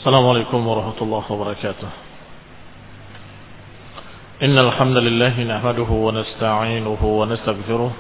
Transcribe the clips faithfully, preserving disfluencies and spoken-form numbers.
السلام عليكم ورحمة الله وبركاته. إن الحمد لله نحمده ونستعينه ونستغفره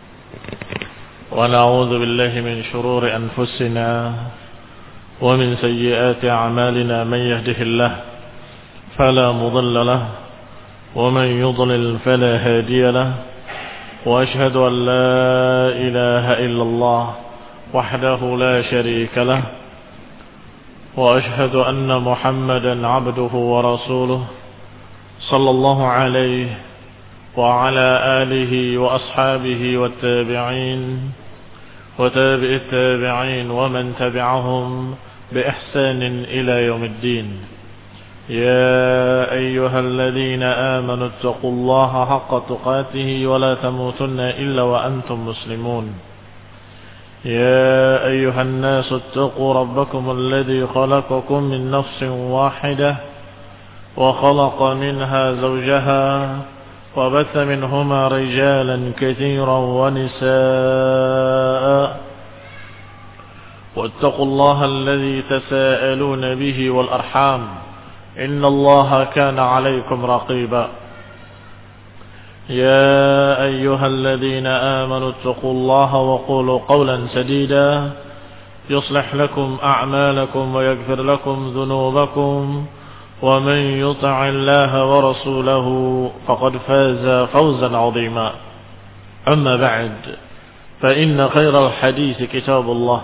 ونعوذ بالله من شرور أنفسنا ومن سيئات أعمالنا. من يهده الله فلا مضل له ومن يضلل فلا هادي له، وأشهد أن لا إله إلا الله وحده لا شريك له، وأشهد أن محمدا عبده ورسوله صلى الله عليه وعلى آله وأصحابه والتابعين وتابع التابعين ومن تبعهم بإحسان إلى يوم الدين. يا أيها الذين آمنوا اتقوا الله حق تقاته ولا تموتن إلا وأنتم مسلمون. يا أيها الناس اتقوا ربكم الذي خلقكم من نفس واحدة وخلق منها زوجها وبث منهما رجالا كثيرا ونساء، واتقوا الله الذي تساءلون به والأرحام إن الله كان عليكم رقيبا. يا أيها الذين آمنوا اتقوا الله وقولوا قولا سديدا يصلح لكم أعمالكم ويغفر لكم ذنوبكم، ومن يطع الله ورسوله فقد فاز فوزا عظيما. أما بعد، فإن خير الحديث كتاب الله،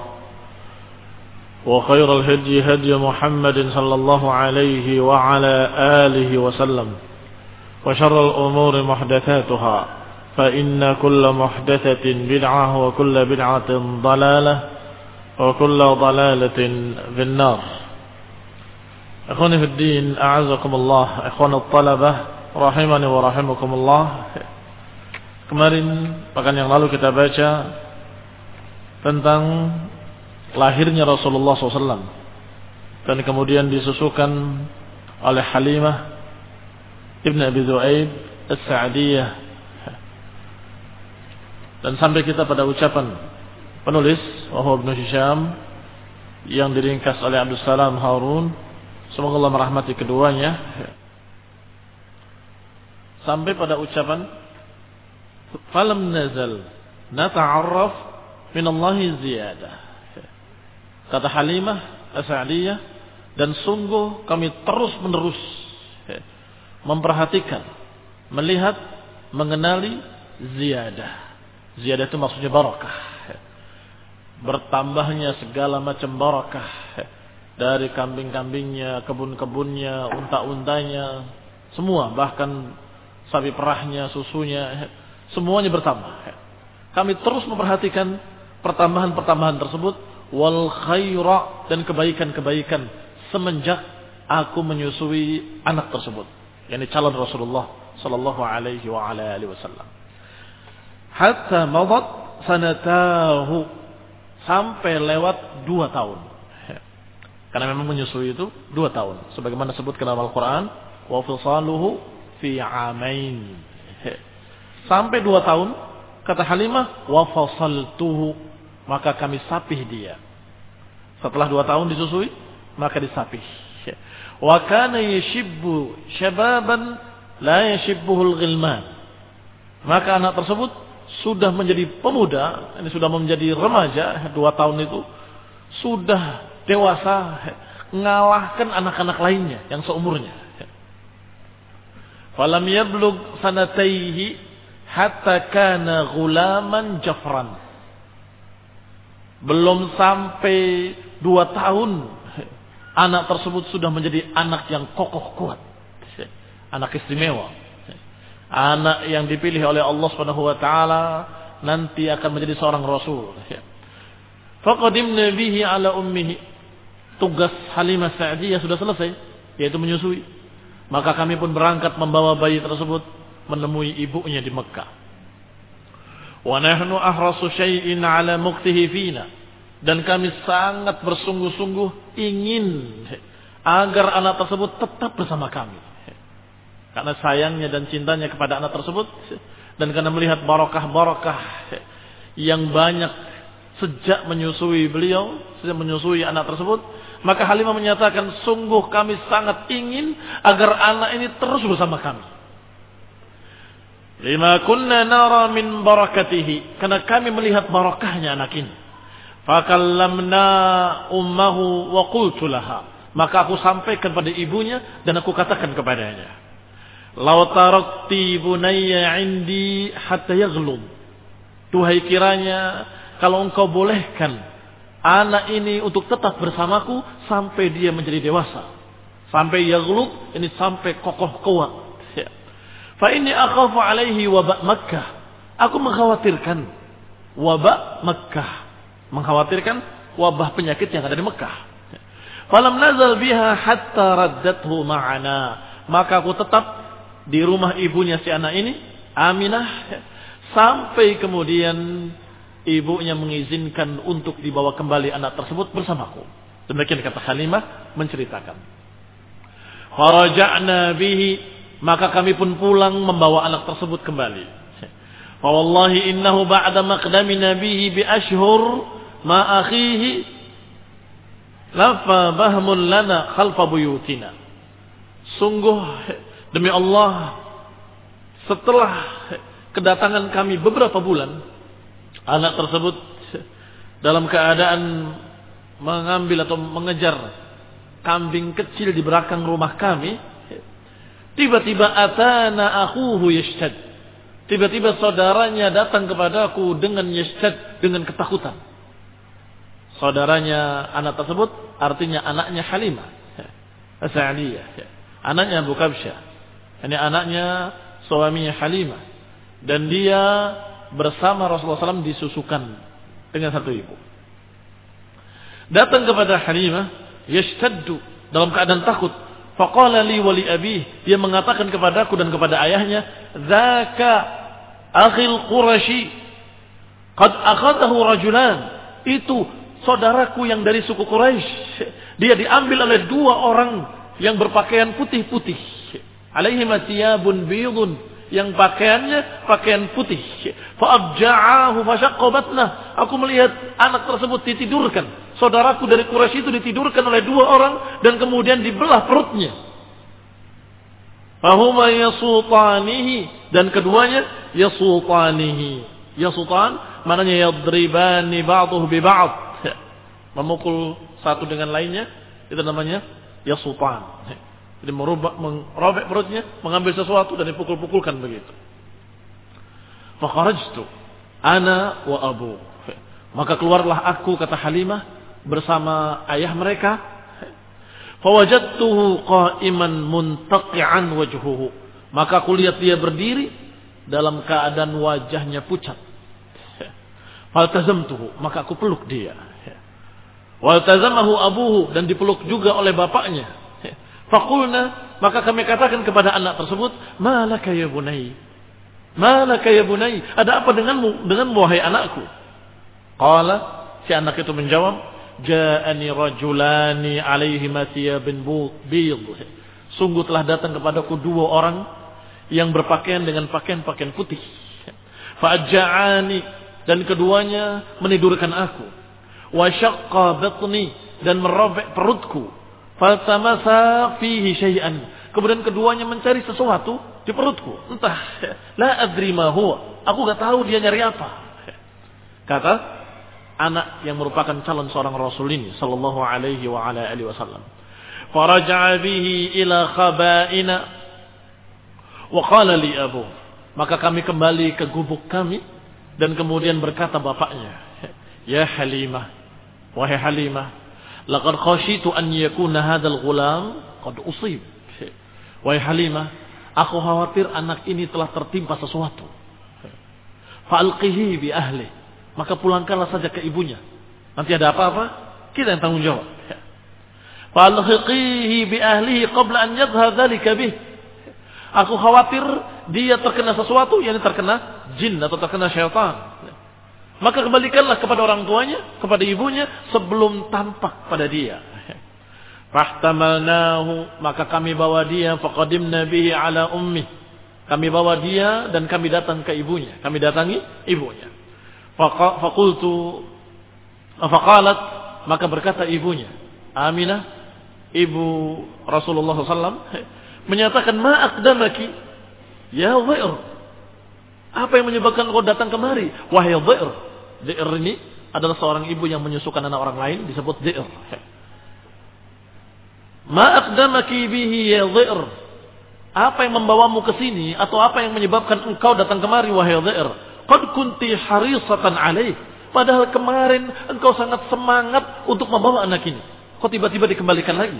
وخير الهدي هدي محمد صلى الله عليه وعلى آله وسلم، وشر الأمور محدثاتها، فإن كل محدثة بدعة وكل بدعة ضلالة وكل ضلالة في النار. Ikhwani fi din, a'azakumullah, ikhwanul talabah rahimani wa rahimakumullah. Kemarin pekan yang lalu kita baca tentang lahirnya Rasulullah shallallahu alaihi wasallam dan kemudian disusukan oleh Halimah Ibn Abi Dhu'aib As-Sa'diyah, dan sampai kita pada ucapan penulis wahyu Ibn Hisham yang diringkas oleh Abdul Salam Harun, semoga Allah merahmati keduanya, sampai pada ucapan falam nazal nata'arraf minallahi ziyadah. Kata Halimah As-Sa'diyah, dan sungguh kami terus menerus memperhatikan, melihat, mengenali ziyadah. Ziyadah itu maksudnya barakah, bertambahnya segala macam barakah, dari kambing-kambingnya, kebun-kebunnya, unta-untanya, semua, bahkan sapi perahnya, susunya, semuanya bertambah. Kami terus memperhatikan pertambahan-pertambahan tersebut, wal khaira, dan kebaikan-kebaikan semenjak aku menyusui anak tersebut, yakni calon Rasulullah sallallahu alaihi wa ala alihi wasallam. Hatta madat sanatahu, sampai lewat dua tahun. Karena memang menyusui itu dua tahun, sebagaimana disebutkan dalam Al-Qur'an, wa fisaluhu fi amain. Sampai dua tahun, kata Halimah, wa fasaltuhu, maka kami sapih dia. Setelah dua tahun disusui, maka disapih. Wa kana yashibbu syababan la yashibbuhul ghilman, maka anak tersebut sudah menjadi pemuda, ini sudah menjadi remaja, dua tahun itu sudah dewasa, ngalahkan anak-anak lainnya yang seumurnya. Falam yablugh sanataihi hatta kana ghulaman jafran, belum sampai dua tahun anak tersebut sudah menjadi anak yang kokoh kuat, anak istimewa, anak yang dipilih oleh Allah Subhanahu wa taala nanti akan menjadi seorang rasul. Faqadimna bihi ala ummihi, tugas Halimah Sa'diyah sudah selesai, yaitu menyusui. Maka kami pun berangkat membawa bayi tersebut menemui ibunya di Mekah. Wa nahnu ahrasu syai'in ala muqtihi fina, dan kami sangat bersungguh-sungguh ingin agar anak tersebut tetap bersama kami, karena sayangnya dan cintanya kepada anak tersebut, dan karena melihat barakah-barakah yang banyak sejak menyusui beliau, sejak menyusui anak tersebut, Maka Halimah menyatakan, sungguh kami sangat ingin agar anak ini terus bersama kami. Lima kunna nara min barakatihi, karena kami melihat barakahnya anak ini. Fakallamna ummahu wa qultu laha, maka aku sampaikan pada ibunya dan aku katakan kepadanya, law tarakti bunayya indi hatta yaghlub, tuhai kiranya kalau engkau bolehkan anak ini untuk tetap bersamaku sampai dia menjadi dewasa, sampai yaghlub, ini sampai kokoh kuat. Fa inni akhafu alaihi wabak Makkah, aku mengkhawatirkan wabak Makkah, mengkhawatirkan wabah penyakit yang ada di Mekah. Falam nazal biha hatta raddathu ma'ana, maka aku tetap di rumah ibunya si anak ini, Aminah, sampai kemudian ibunya mengizinkan untuk dibawa kembali anak tersebut bersamaku. Demikian kata Halimah menceritakan. Faraja'na bihi, maka kami pun pulang membawa anak tersebut kembali. Fa wallahi innahu ba'da maqdamina bihi bi ashhur ma akhihi lafa bahmun lana khalfa buyutina. Sungguh demi Allah, setelah kedatangan kami beberapa bulan, anak tersebut dalam keadaan mengambil atau mengejar kambing kecil di belakang rumah kami. Tiba-tiba atana akhuhu yashtad, tiba-tiba saudaranya datang kepadaku dengan yashtad, dengan ketakutan. Saudaranya anak tersebut artinya anaknya Halimah As-Sa'diyah, anaknya Abu Kabsyah, ini anaknya suaminya Halimah, dan dia bersama Rasulullah shallallahu alaihi wasallam disusukan dengan satu ibu. Datang kepada Halimah yashtaddu, dalam keadaan takut. Faqala li wa li abih, dia mengatakan kepadaku dan kepada ayahnya, dzaka akhil Quraisy qad akhadahu rajulan, itu saudaraku yang dari suku Quraisy, dia diambil oleh dua orang yang berpakaian putih-putih, alaihi thiyabun biyadun, yang pakaiannya pakaian putih. Fa abja'ahu fa shaqqa batnah, aku melihat anak tersebut ditidurkan, saudaraku dari Quraisy itu ditidurkan oleh dua orang dan kemudian dibelah perutnya. Fahuma yasutanihi, dan keduanya yasutanihi. Yasutan maknanya yadribani ba'duhu bi ba'd, memukul satu dengan lainnya, itu namanya yasutan. Jadi merubah, merobek perutnya, mengambil sesuatu dan dipukul-pukulkan begitu. Fa kharajtu ana wa abu, maka keluarlah aku, kata Halimah, bersama ayah mereka. Fawajadtuhu qa'iman muntaqi'an wajhuhu, maka aku lihat dia berdiri dalam keadaan wajahnya pucat. Faltazamtuhu, maka aku peluk dia. Waltazamahu abuhu, dan dipeluk juga oleh bapaknya. Faqulna, maka kami katakan kepada anak tersebut, malaka ya bunai, malaka ya bunai, ada apa denganmu, denganmu wahai anakku? Qala, si anak itu menjawab, ja'ani rajulani alaihima thiyabun bid, sungguh telah datang kepadaku dua orang yang berpakaian dengan pakaian-pakaian putih. Fa'ajja'ani, dan keduanya menidurkan aku. Wa syaqqa batni, dan merobek perutku. Faltamasa fihi syai'an, kemudian keduanya mencari sesuatu di perutku, entah, la adri ma huwa, aku enggak tahu dia nyari apa. Kata anak yang merupakan calon seorang Rasul ini sallallahu alaihi wa ala alihi wasallam. Faraja'a bihi ila khaba'ina wa qala li abu, maka kami kembali ke gubuk kami dan kemudian berkata bapaknya, ya Halimah, wahai Halimah, laqad khashitu an yakuna hadzal ghulam qad usib. Wahai Halimah, aku khawatir anak ini telah tertimpa sesuatu. Fa'alqihi bi ahli, maka pulangkanlah saja ke ibunya. Nanti ada apa-apa, kita yang tanggung jawab. Fa'alqihi bi ahlihi qabla an yadhhar dzalika bih. Aku khawatir dia terkena sesuatu, yakni terkena jin atau terkena syaitan. Maka kembalikanlah kepada orang tuanya, kepada ibunya, sebelum tampak pada dia. Fahtamalnahu, maka kami bawa dia, faqadimna bihi ala ummi, kami bawa dia dan kami datang ke ibunya, kami datangi ibunya. Faqultu, faqalat, maka berkata ibunya, Aminah, ibu Rasulullah shallallahu alaihi wasallam, menyatakan, ma aqdamaki ya Dhair. Apa yang menyebabkan kau datang kemari, wahai Dhair? Dhair ini adalah seorang ibu yang menyusukan anak orang lain, disebut Dhair. Ma aqdamaki bihi ya Dhair. Apa yang membawamu ke sini atau apa yang menyebabkan engkau datang kemari wahai Dhair? Qad kunti harisatan alaih. Padahal kemarin engkau sangat semangat untuk membawa anak ini. Kok tiba-tiba dikembalikan lagi?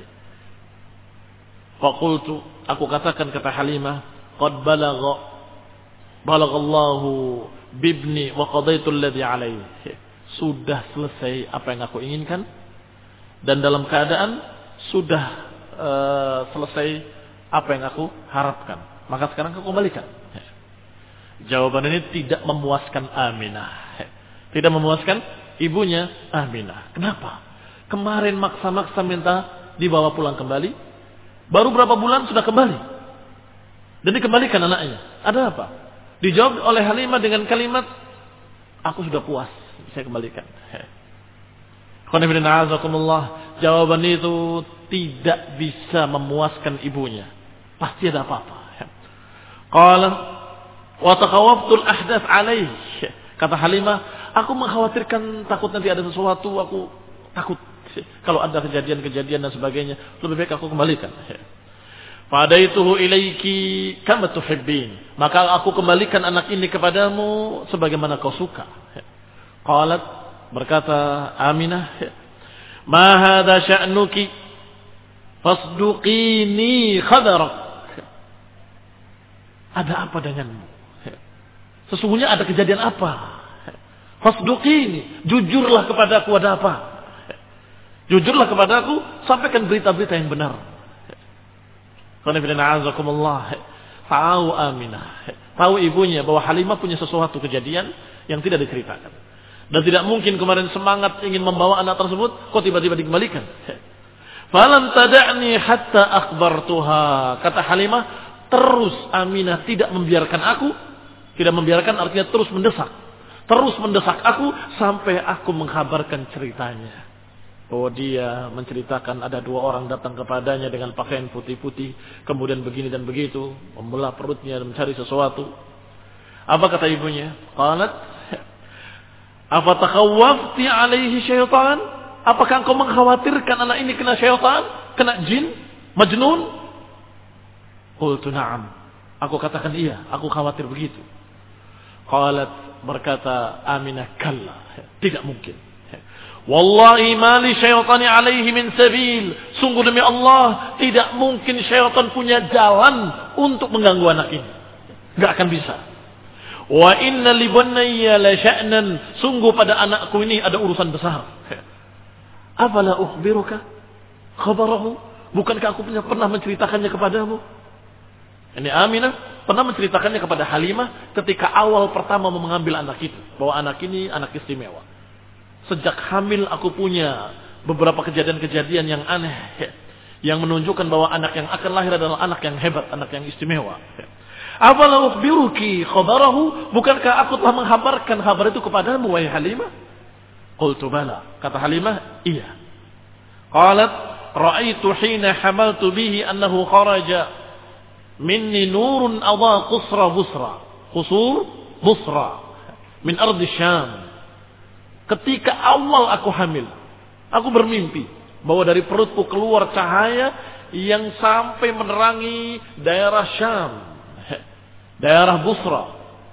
Faqultu, aku katakan kata Halimah, qad balagha balaghallahu bibni wa qadaitu alladhi alayhi. Sudah selesai apa yang aku inginkan dan dalam keadaan sudah uh, selesai apa yang aku harapkan. Maka sekarang aku kembalikan. Jawaban ini tidak memuaskan Aminah. Tidak memuaskan ibunya Aminah. Kenapa? Kemarin maksa-maksa minta dibawa pulang kembali. Baru berapa bulan sudah kembali. Dan dikembalikan anaknya. Ada apa? Dijawab oleh Halimah dengan kalimat, aku sudah puas, saya kembalikan. Jawaban itu tidak bisa memuaskan ibunya. Pasti ada apa-apa. Qala wa takhawaftul ahdath alaih. Kata Halimah, aku mengkhawatirkan takut nanti ada sesuatu, aku takut. Kalau ada kejadian-kejadian dan sebagainya, lebih baik aku kembalikan. Fadaituhu ilaiki kama tuhibbin. Maka aku kembalikan anak ini kepadamu sebagaimana kau suka. Qalat, berkata Aminah, ma hadha sya'nuki fasduqini khadarak. Ada apa denganmu? Sesungguhnya ada kejadian apa? Fasduqini, jujurlah kepadaku, ada apa? Jujurlah kepadaku, sampaikan berita-berita yang benar. Tahu Aminah, tahu ibunya bahwa Halimah punya sesuatu kejadian yang tidak diceritakan. Dan tidak mungkin kemarin semangat ingin membawa anak tersebut, kok tiba-tiba dikembalikan. Falam tada'ni hatta akhbartuha. Kata Halimah, terus Aminah tidak membiarkan aku, tidak membiarkan artinya terus mendesak. Terus mendesak aku sampai aku menghabarkan ceritanya. Bahwa dia menceritakan ada dua orang datang kepadanya dengan pakaian putih-putih, kemudian begini dan begitu, membelah perutnya dan mencari sesuatu. Apa kata ibunya? Qalat, apa takhawwafti alaihi syaitan? Apakah engkau mengkhawatirkan anak ini kena syaitan, kena jin, majnun? Qultu na'am. Aku katakan iya, aku khawatir begitu. Qalat, berkata Aminah, kalla, tidak mungkin. Wallahi ma li syaitani alaihi min sabil. Sungguh demi Allah, tidak mungkin syaitan punya jalan untuk mengganggu anak ini. Enggak akan bisa. Wa inna li bunayya la sya'nan. Sungguh pada anakku ini ada urusan besar. Afala ukhbiruka khabarahu? Bukankah aku punya pernah menceritakannya kepadamu? Ini Aminah pernah menceritakannya kepada Halimah ketika awal pertama mengambil anak itu, bahwa anak ini anak istimewa. Sejak hamil aku punya beberapa kejadian-kejadian yang aneh yang menunjukkan bahwa anak yang akan lahir adalah anak yang hebat, anak yang istimewa. Afala ukhbiruki khabarahu? Bukankah aku telah menghabarkan kabar itu kepadamu wahai Halimah? Qultu bala. Kata Halimah, iya. Qalat, ra'aitu hina hamaltu bihi annahu kharaja minni nurun adha qusra busra. Qusur busra min ardi Syam. Ketika awal aku hamil, aku bermimpi bahwa dari perutku keluar cahaya yang sampai menerangi daerah Syam, daerah Busra.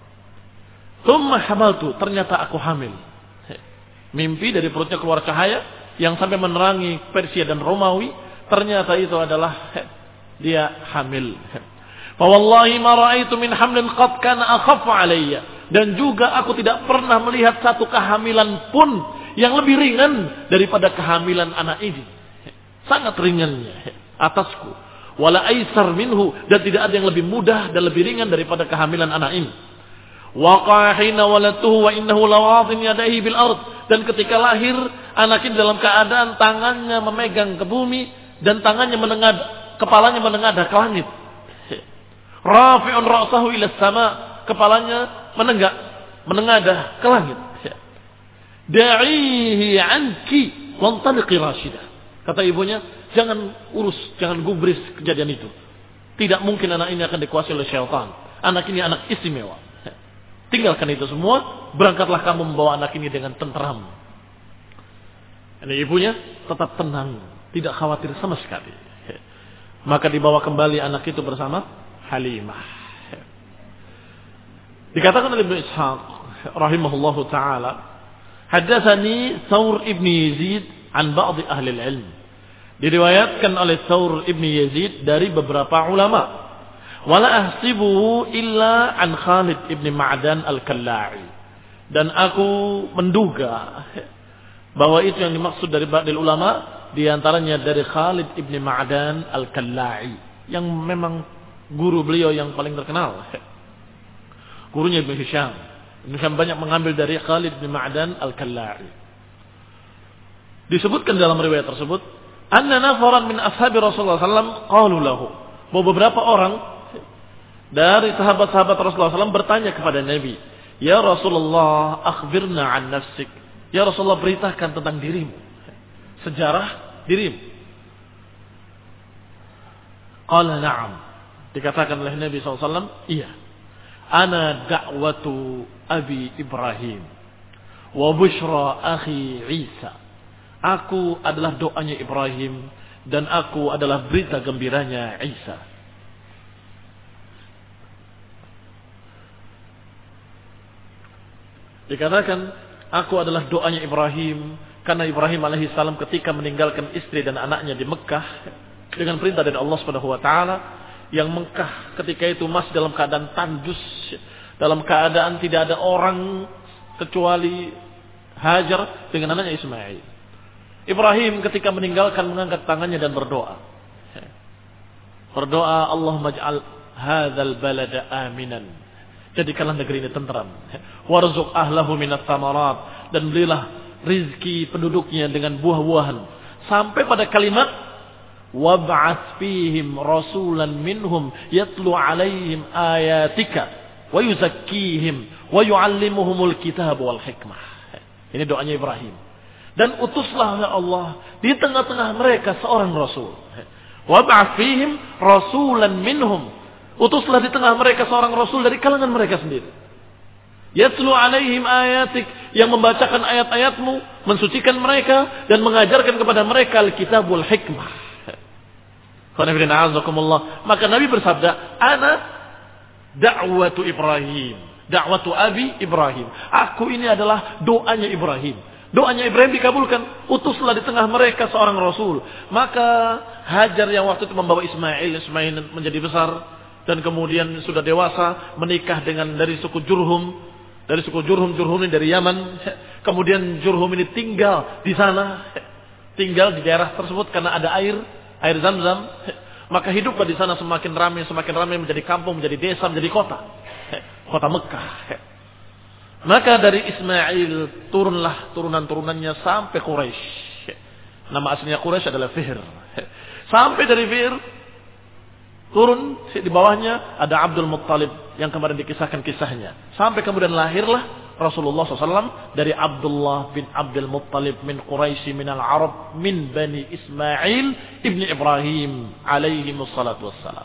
Tsumma hamaltu, ternyata aku hamil. Mimpi dari perutnya keluar cahaya yang sampai menerangi Persia dan Romawi, ternyata itu adalah dia hamil. Fa wallahi ma ra'aitu min hamlin qad kana akhaffa alayya. Dan juga aku tidak pernah melihat satu kehamilan pun yang lebih ringan daripada kehamilan anak ini. Sangat ringannya atasku. Wala aisar minhu, dan tidak ada yang lebih mudah dan lebih ringan daripada kehamilan anak ini. Waqahina walatuhu wa innahu lawadhin yadayhi bil ard. Dan ketika lahir anak ini dalam keadaan tangannya memegang ke bumi dan tangannya menengadah, kepalanya menengadah ke langit. Rafi'un ra'sahu ila sama, kepalanya menenggak, menengadah ke langit. Da'ihi anki wantaliqi rasyidah. Kata ibunya, jangan urus, jangan gubris kejadian itu. Tidak mungkin anak ini akan dikuasai oleh syaitan. Anak ini anak istimewa. Tinggalkan itu semua, berangkatlah kamu membawa anak ini dengan tenteram. Ini ibunya tetap tenang, tidak khawatir sama sekali. Maka dibawa kembali anak itu bersama Halimah. Dikatakan oleh Ibnu Ishaq rahimahullahu taala, hadatsani Thawr ibn Yazid an ba'd ahli al-ilm. Diriwayatkan oleh Thawr ibn Yazid dari beberapa ulama. Wala ahsibu illa an Khalid ibn Ma'dan al-Kalla'i. Dan aku menduga bahwa itu yang dimaksud dari ba'dil ulama, diantaranya dari Khalid ibn Ma'dan al-Kalla'i, yang memang guru beliau yang paling terkenal. Gurunya Ibn Hisham. Ibn Hisham banyak mengambil dari Khalid ibn Ma'dan al-Kalla'i. Disebutkan dalam riwayat tersebut, anna nafaran min ashabi Rasulullah sallallahu alaihi wasallam qalu lahu, bahwa beberapa orang dari sahabat-sahabat Rasulullah sallallahu alaihi wasallam bertanya kepada Nabi, ya Rasulullah, akhbirna an nafsik. Ya Rasulullah, beritakan tentang dirimu, sejarah dirimu. Qala na'am. Dikatakan oleh Nabi sallallahu alaihi wasallam, iya. Ana da'watu Abi Ibrahim wa bushra akhi Isa. Aku adalah doanya Ibrahim dan aku adalah berita gembiranya Isa. Dikatakan, aku adalah doanya Ibrahim, karena Ibrahim alaihissalam ketika meninggalkan istri dan anaknya di Mekah dengan perintah dari Allah Subhanahu wa taala, yang Mekah ketika itu masih dalam keadaan tandus, dalam keadaan tidak ada orang kecuali Hajar dengan anaknya Ismail. Ibrahim ketika meninggalkan mengangkat tangannya dan berdoa. Berdoa, Allahumma ij'al hadzal balada aminan. Jadikanlah negeri ini tentram. Warzuq ahlahu minat thamarat, dan berilah rizki penduduknya dengan buah-buahan. Sampai pada kalimat wab'ats fihim rasulan minhum yatlu 'alaihim ayatika wa yuzakkihim wa yu'allimuhumul kitab wal hikmah. Ini doanya Ibrahim. Dan utuslah ya Allah di tengah-tengah mereka seorang rasul. Wab'ats fihim rasulan minhum. Utuslah di tengah mereka seorang rasul dari kalangan mereka sendiri. Yatlu 'alaihim ayatik, yang membacakan ayat-ayatmu, mensucikan mereka dan mengajarkan kepada mereka al-kitab wal hikmah. Maka Nabi bersabda, ana da'watu Ibrahim, da'watu Abi Ibrahim. Aku ini adalah doanya Ibrahim. Doanya Ibrahim dikabulkan. Utuslah di tengah mereka seorang rasul. Maka Hajar yang waktu itu membawa Ismail, Ismail menjadi besar dan kemudian sudah dewasa, menikah dengan dari suku Jurhum, dari suku Jurhum, Jurhum ini dari Yaman. Kemudian Jurhum ini tinggal di sana, tinggal di daerah tersebut karena ada air, air Zam-Zam. Maka hiduplah di sana semakin ramai, semakin ramai, menjadi kampung, menjadi desa, menjadi kota, kota Mekah. Maka dari Ismail turunlah turunan-turunannya sampai Quraisy. Nama aslinya Quraisy adalah Fihr. Sampai dari Fihr turun di bawahnya ada Abdul Muttalib yang kemarin dikisahkan kisahnya. Sampai kemudian lahirlah Rasulullah shallallahu alaihi wasallam dari Abdullah bin Abdul Muttalib min Quraisy min al-Arab min Bani Ismail ibni Ibrahim alaihi wassalatu wassalam.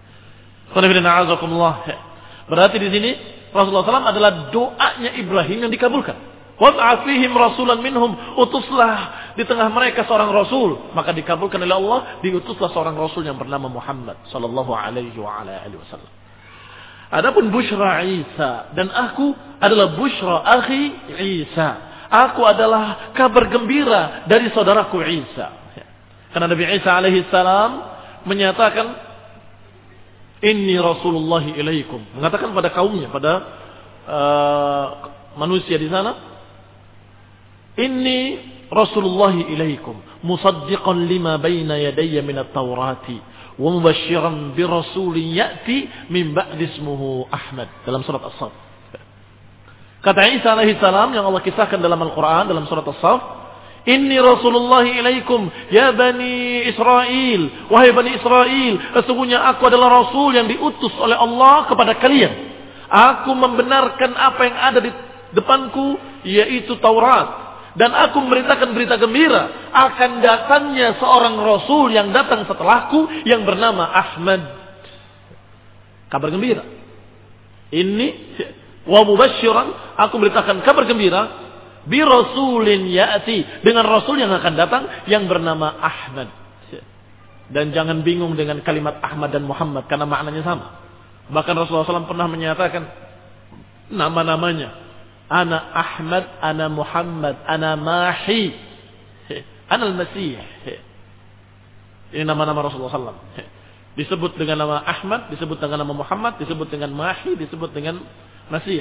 Berarti di sini Rasulullah shallallahu alaihi wasallam adalah doanya Ibrahim yang dikabulkan. Wab'ats fihim rasulan minhum, utuslah di tengah mereka seorang rasul, maka dikabulkan oleh Allah, diutuslah seorang rasul yang bernama Muhammad sallallahu alaihi wa ala alihi wasallam. Adapun busyra Isa, dan aku adalah busyra akhi Isa. Aku adalah kabar gembira dari saudaraku Isa. Karena Nabi Isa alaihi salam menyatakan, inni Rasulullah ilaikum, mengatakan pada kaumnya, pada uh, manusia di sana, inni Rasulullah ilaikum musaddiqan lima baina yadayya min at-taurati wa mubasysyiran bi rasulin ya'ti min ba'di ismuhu Ahmad, dalam surat As-Saff. Kata Isa alaihi salam yang Allah kisahkan dalam Al-Qur'an dalam surat As-Saff, inni Rasulullah ilaikum ya Bani Israel, wahai Bani Israel, sesungguhnya aku adalah Rasul yang diutus oleh Allah kepada kalian. Aku membenarkan apa yang ada di depanku, yaitu Taurat, Dan aku memberitakan berita gembira akan datangnya seorang Rasul yang datang setelahku yang bernama Ahmad. Kabar gembira. Ini wa mubasysyiran, aku memberitakan kabar gembira bi rasulin ya'ti, dengan Rasul yang akan datang yang bernama Ahmad. Dan jangan bingung dengan kalimat Ahmad dan Muhammad karena maknanya sama. Bahkan Rasulullah shallallahu alaihi wasallam pernah menyatakan nama-namanya. Ana Ahmad, ana Muhammad, ana Mahi, ana Al-Masih. Ini nama-nama Rasulullah shallallahu alaihi wasallam. Disebut dengan nama Ahmad, disebut dengan nama Muhammad, disebut dengan Mahi, disebut dengan Masih.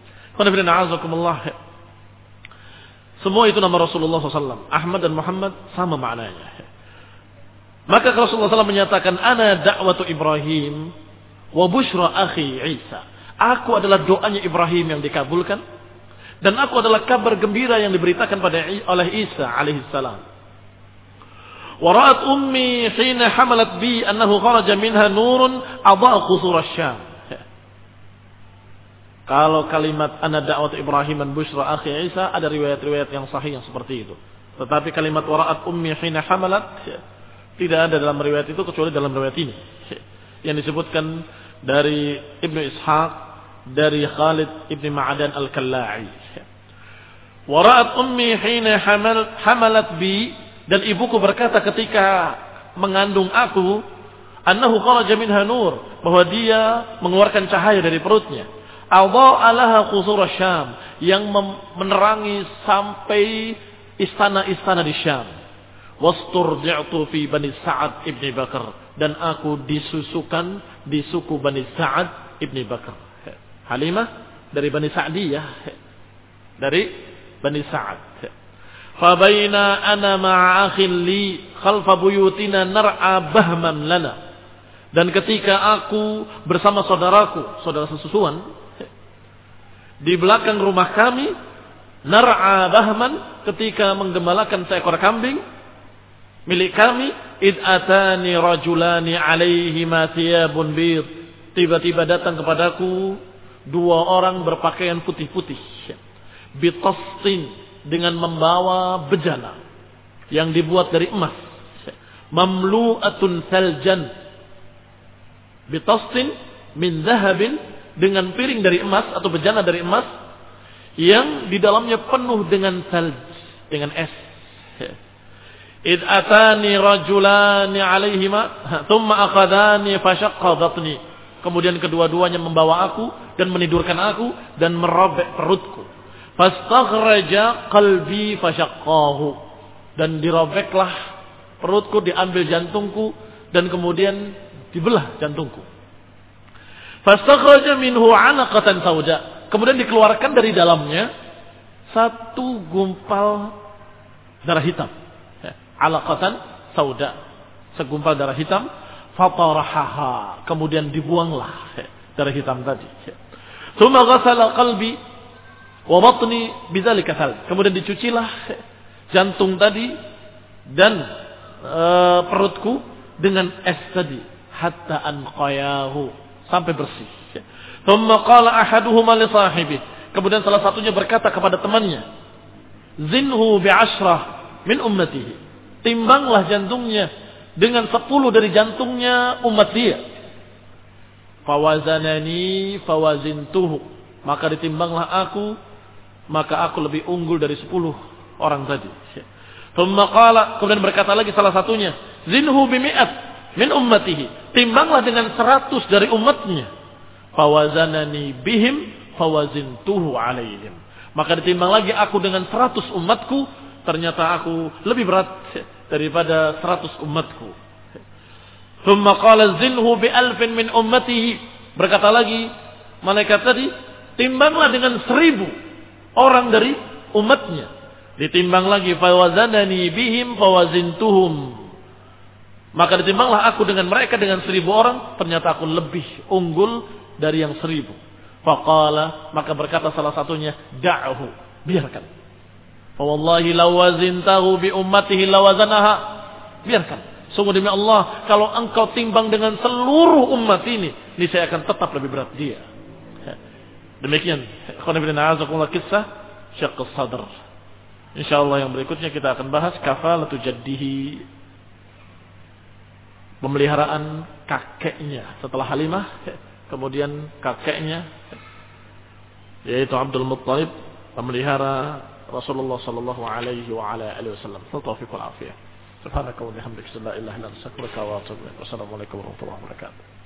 Semua itu nama Rasulullah shallallahu alaihi wasallam. Ahmad dan Muhammad sama maknanya. Maka Rasulullah shallallahu alaihi wasallam menyatakan, ana da'watu Ibrahim wa busyra akhi Isa. Aku adalah doanya Ibrahim yang dikabulkan, dan aku adalah kabar gembira yang diberitakan pada oleh Isa alaihi salam. Wa ra'at ummi hina hamalat bi annahu kharaja minha nurun adha'a qusur asy-Syam. Kalau kalimat ana da'watu Ibrahim dan busyra akhi Isa, ada riwayat-riwayat yang sahih yang seperti itu. Tetapi kalimat wa ra'at ummi hina hamalat tidak ada dalam riwayat itu kecuali dalam riwayat ini yang disebutkan dari Ibnu Ishaq dari Khalid Ibn Ma'adan Al-Kalla'i. Wa ra'at ummi hina hamal hamalat bi, dan ibuku berkata ketika mengandung aku, annahu kharaja minha nur, bahwa dia mengeluarkan cahaya dari perutnya. Adha'a laha qusur Syam, yang menerangi sampai istana-istana di Syam. Wasturdi'tu fi Bani Sa'ad ibni Bakar, dan aku disusukan di suku Bani Sa'ad ibni Bakar. Halimah dari Bani Sa'diyah, dari Bani Sa'ad. Fa baina ana ma'a akhin li khalfa buyutina nar'a bahman lana, dan ketika aku bersama saudaraku, saudara sesusuan, di belakang rumah kami, nar'a bahman, ketika menggembalakan seekor kambing milik kami, id atani rajulani alaihima thiyabun bid, tiba-tiba datang kepadaku dua orang berpakaian putih-putih, bitastin, dengan membawa bejana yang dibuat dari emas, mamlu'atun saljan, bitastin min dhahabin, dengan piring dari emas atau bejana dari emas yang di dalamnya penuh dengan salj, dengan es. Id atani rajulani alaihima thumma akhadani fashaqqa batni, kemudian kedua-duanya membawa aku dan menidurkan aku dan merobek perutku. Fastakhraja qalbi fashaqqahu, dan dirobeklah perutku, diambil jantungku dan kemudian dibelah jantungku. Fastakhraja minhu 'alaqatan sauda, kemudian dikeluarkan dari dalamnya satu gumpal darah hitam. Alaqatan sauda, segumpal darah hitam. Fatarahaha, kemudian dibuanglah darah hitam tadi. Tsumma ghassala qalbi wa batni bidzalika thal, kemudian dicucilah jantung tadi dan e, perutku dengan es tadi, hatta anqayahu, sampai bersih. Tsumma qala ahaduhuma li sahibi, kemudian salah satunya berkata kepada temannya, zinhu bi ashrah min ummatihi, timbanglah jantungnya dengan sepuluh dari jantungnya umat dia. Fawazanani fawazintuhu, maka ditimbanglah aku, maka aku lebih unggul dari sepuluh orang tadi. Thumma qala, kemudian berkata lagi salah satunya, zinhu bimi'at min ummatihi, timbanglah dengan seratus dari umatnya. Fawazanani bihim fawazintuhu alaihim, maka ditimbang lagi aku dengan seratus umatku, ternyata aku lebih berat daripada seratus umatku. Thumma qala zinhu bi alfin min ummatihi, berkata lagi malaikat tadi, timbanglah dengan seribu orang dari umatnya. Ditimbang lagi, fawazanani bihim fawazintuhum, maka ditimbanglah aku dengan mereka dengan seribu orang, ternyata aku lebih unggul dari yang seribu. Faqala, maka berkata salah satunya, da'hu, biarkan. Wallahi law wazintahu bi ummatihi lawazanaha, biarkan. Sungguh demi Allah, kalau engkau timbang dengan seluruh umat ini, niscaya akan tetap lebih berat dia. Demikian, ikhwan fillah, azakumullah, kisah Syaqq as-Sadr Insyaallah yang berikutnya kita akan bahas kafalatu jaddihi, pemeliharaan kakeknya setelah Halimah, kemudian kakeknya yaitu Abdul Muttalib pemelihara Rasulullah sallallahu alaihi wa ala alihi wasallam. Taufiq wal afiyah. Subhanaka wa bihamdika la ilaha illa anta astaghfiruka wa atubu ilaik. Wassalamualaikum warahmatullahi wabarakatuh.